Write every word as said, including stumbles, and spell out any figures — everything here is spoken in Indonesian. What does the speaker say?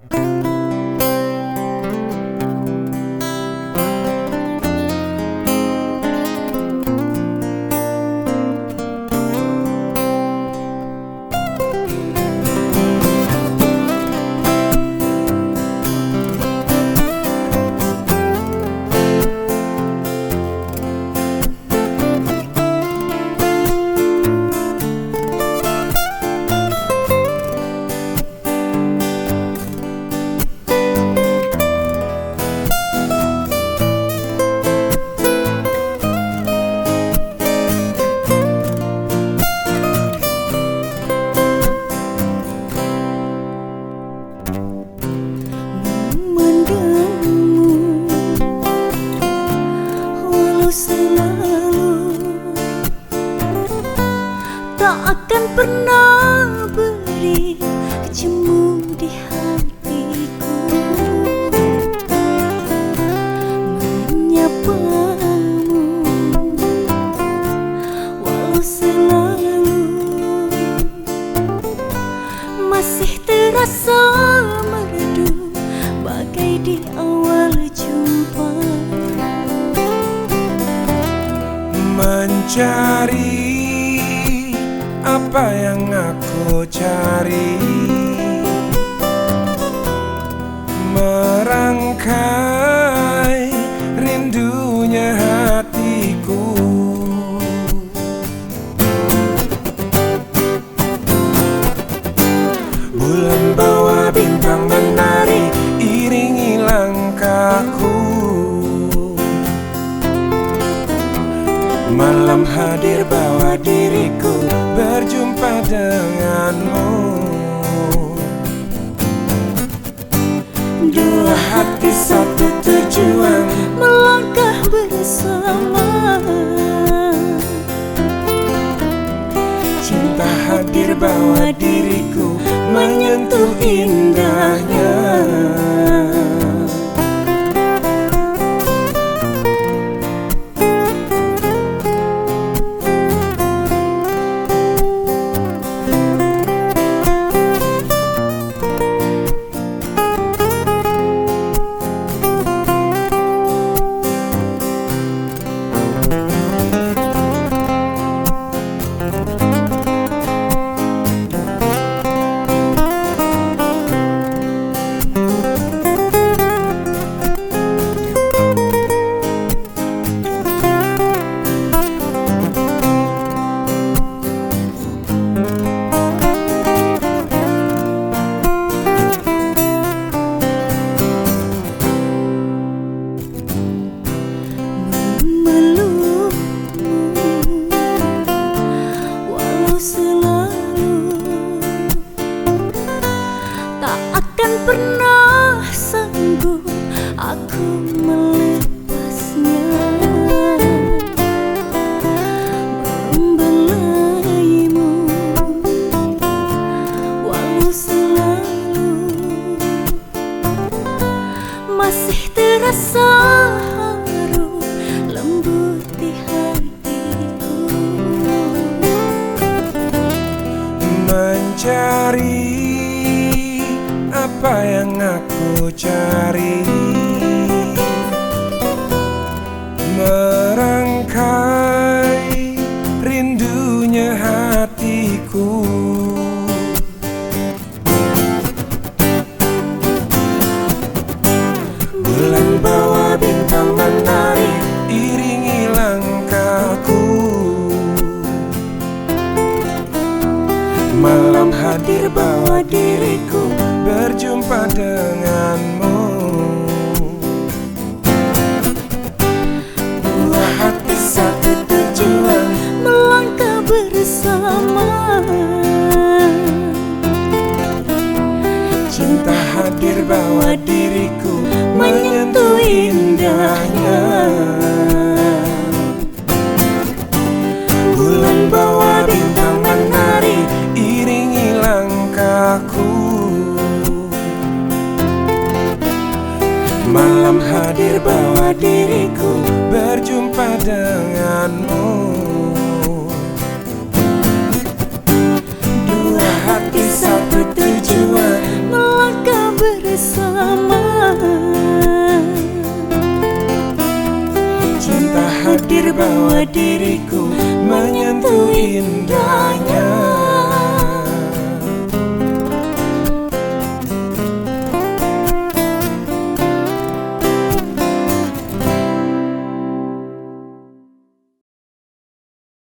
Selalu tak akan pernah beri jemu di hatiku, menyapamu walau selalu masih terasa merdu bagai di awal jumpa. Mencari apa yang aku cari, merangkai rindunya hatiku. Bulan bawa bintang menari, iringi langkahku. Malam hadir bawa diriku berjumpa denganmu. Dua hati satu tujuan melangkah bersama. Cinta hadir bawa diriku menyentuh indahnya. Pernah sanggup aku melepasnya, membelaimu walau selalu masih terasa harum lembut di hatiku. Mencari apa yang aku cari, merangkai rindunya hatiku. Bulan bawa bintang menari, iringi langkahku. Malam hadir bawa diriku berjumpa denganmu. Dua hati satu tujuan melangkah bersama. Cinta hadir bawa diriku menyentuh indahnya. Bulan bawa bintang menari, iringi langkahku. Malam hadir bawa diriku berjumpa denganmu. Dua hati satu tujuan melangkah bersama. bersama. Cinta hadir bawa diriku menyentuh indahnya.